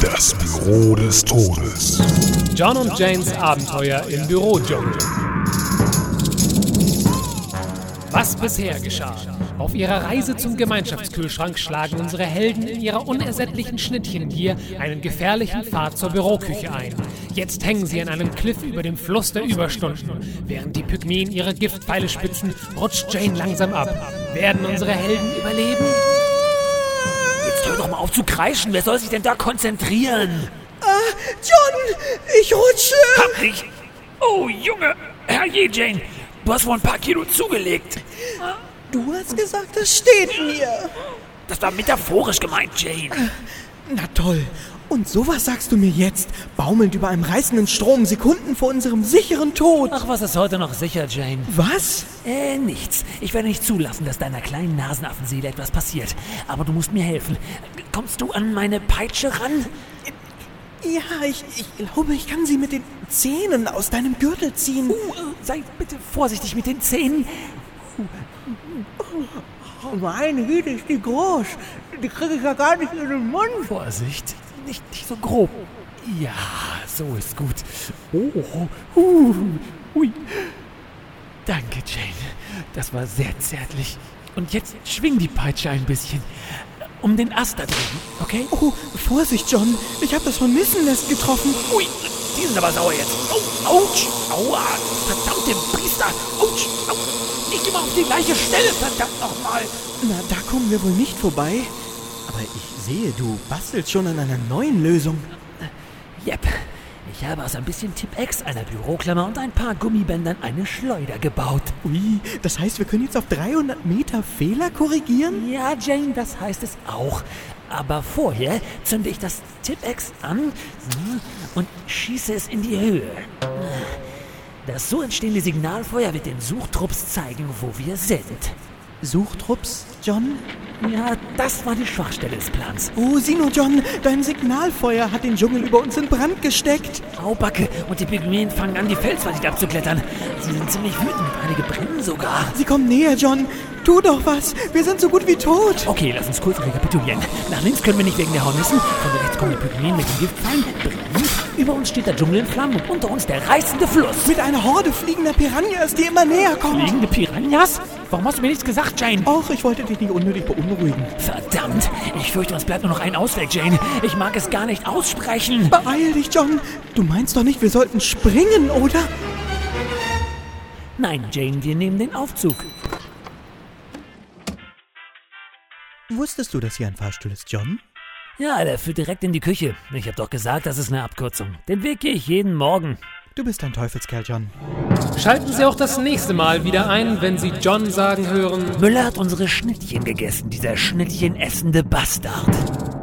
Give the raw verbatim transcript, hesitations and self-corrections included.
Das Büro des Todes. John und Janes Abenteuer im Bürodschungel. Was bisher geschah? Auf ihrer Reise zum Gemeinschaftskühlschrank schlagen unsere Helden in ihrer unersättlichen Schnittchengier einen gefährlichen Pfad zur Büroküche ein. Jetzt hängen sie an einem Kliff über dem Fluss der Überstunden. Während die Pygmäen ihre Giftpfeile spitzen, rutscht Jane langsam ab. Werden unsere Helden überleben? Jetzt hör doch mal auf zu kreischen. Wer soll sich denn da konzentrieren? Ah, John, ich rutsche. Hab dich. Oh, Junge. Herrje, Jane. Du hast wohl ein paar Kilo zugelegt. Du hast gesagt, das steht mir. Das war metaphorisch gemeint, Jane. Na toll. Und sowas sagst du mir jetzt, baumelnd über einem reißenden Strom, Sekunden vor unserem sicheren Tod. Ach, was ist heute noch sicher, Jane? Was? Äh, nichts. Ich werde nicht zulassen, dass deiner kleinen Nasenaffenseele etwas passiert. Aber du musst mir helfen. Kommst du an meine Peitsche ran? Ja, ich, ich glaube, ich kann sie mit den Zähnen aus deinem Gürtel ziehen. Uh, sei bitte vorsichtig mit den Zähnen. Oh, meine Güte, ist die groß. Die kriege ich ja gar nicht in den Mund. Vorsicht, nicht, nicht so grob. Ja, so ist gut. Oh, uh, hui. Danke, Jane. Das war sehr zärtlich. Und jetzt schwing die Peitsche ein bisschen. Um den Ast da drüben, okay? Oh, Vorsicht, John. Ich habe das Hornissennest getroffen. Ui, die sind aber sauer jetzt. Oh, ouch, aua, verdammte Priester. Ouch, au. Nicht immer auf die gleiche Stelle, verdammt nochmal. Na, da kommen wir wohl nicht vorbei. Aber ich sehe, du bastelst schon an einer neuen Lösung. Jep, ich habe aus ein bisschen Tipp-Ex, einer Büroklammer und ein paar Gummibändern eine Schleuder gebaut. Ui, das heißt, wir können jetzt auf dreihundert Meter Fehler korrigieren? Ja, Jane, das heißt es auch. Aber vorher zünde ich das Tipp-Ex an und schieße es in die Höhe. Das so entstehende Signalfeuer wird den Suchtrupps zeigen, wo wir sind. Suchtrupps, John? Ja, das war die Schwachstelle des Plans. Oh, sieh nur, John, dein Signalfeuer hat den Dschungel über uns in Brand gesteckt. Aubacke, und die Pygmäen fangen an, die Felswand abzuklettern. Sie sind ziemlich wütend, einige brennen sogar. Sie kommen näher, John. Tu doch was, wir sind so gut wie tot. Okay, lass uns kurz rekapitulieren. Nach links können wir nicht wegen der Hornissen, von rechts kommen die Pygmäen mit den Giftpfeilen, brennen. Über uns steht der Dschungel in Flammen und unter uns der reißende Fluss. Mit einer Horde fliegender Piranhas, die immer näher kommt. Fliegende Piranhas? Warum hast du mir nichts gesagt, Jane? Och, ich wollte dich nicht unnötig beunruhigen. Verdammt, ich fürchte, uns bleibt nur noch ein Ausweg, Jane. Ich mag es gar nicht aussprechen. Beeil dich, John. Du meinst doch nicht, wir sollten springen, oder? Nein, Jane, wir nehmen den Aufzug. Wusstest du, dass hier ein Fahrstuhl ist, John? Ja, der führt direkt in die Küche. Ich habe doch gesagt, das ist eine Abkürzung. Den Weg gehe ich jeden Morgen. Du bist ein Teufelskerl, John. Schalten Sie auch das nächste Mal wieder ein, wenn Sie John sagen hören: Müller hat unsere Schnittchen gegessen, dieser Schnittchen essende Bastard.